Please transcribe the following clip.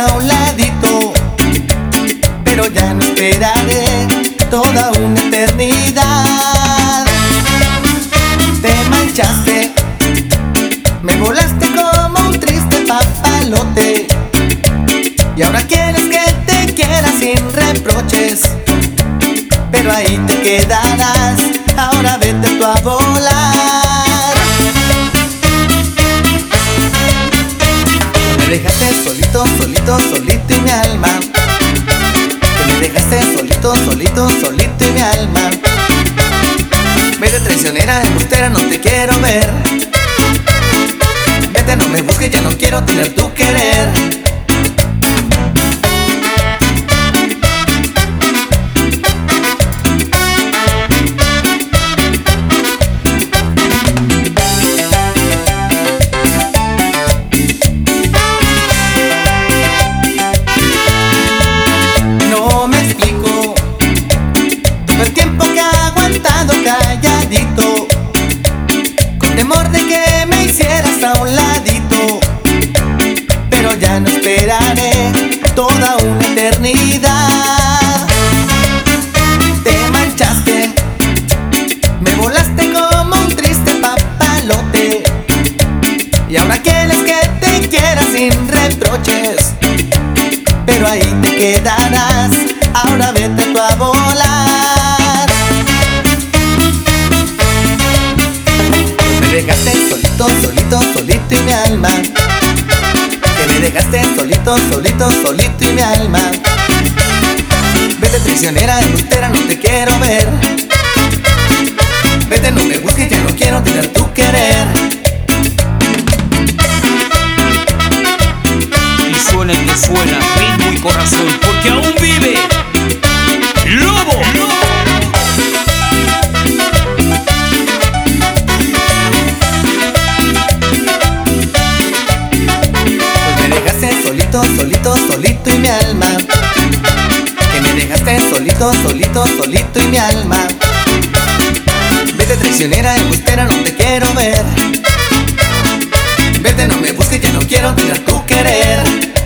a un ladito, pero ya no esperaré toda una eternidad. Te marchaste, me volaste como un triste papalote, y ahora quieres que te quiera sin reproches, pero ahí te quedarás. Ahora vete tú a volar. Me dejaste solito, solito, solito y mi alma. Que me dejaste solito, solito, solito y mi alma. Vete traicionera, embustera, no te quiero ver. Vete, no me busques, ya no quiero tener tu querer. No me explico todo el tiempo que he aguantado calladito, con temor de que me hicieras a un ladito, pero ya no esperaré toda una eternidad. Te marchaste, me volaste como un triste papalote, y ahora quieres que te quiera sin reproches, pero ahí te quedarás. Ahora vete tú a volar. Me dejaste solito, solito, solito y mi alma. Que me dejaste solito, solito, solito y mi alma. Vete traicionera, embustera, no te quiero ver. Vete, no me busques, ya no quiero tener tu querer. Y suena el que suena, ritmo y corazón, porque aún vive Lobo. Pues me dejaste solito, solito, solito y mi alma. Que me dejaste solito, solito, solito y mi alma. Vete traicionera, embustera, no te quiero ver. Vete, no me busques, ya no quiero tener tu querer.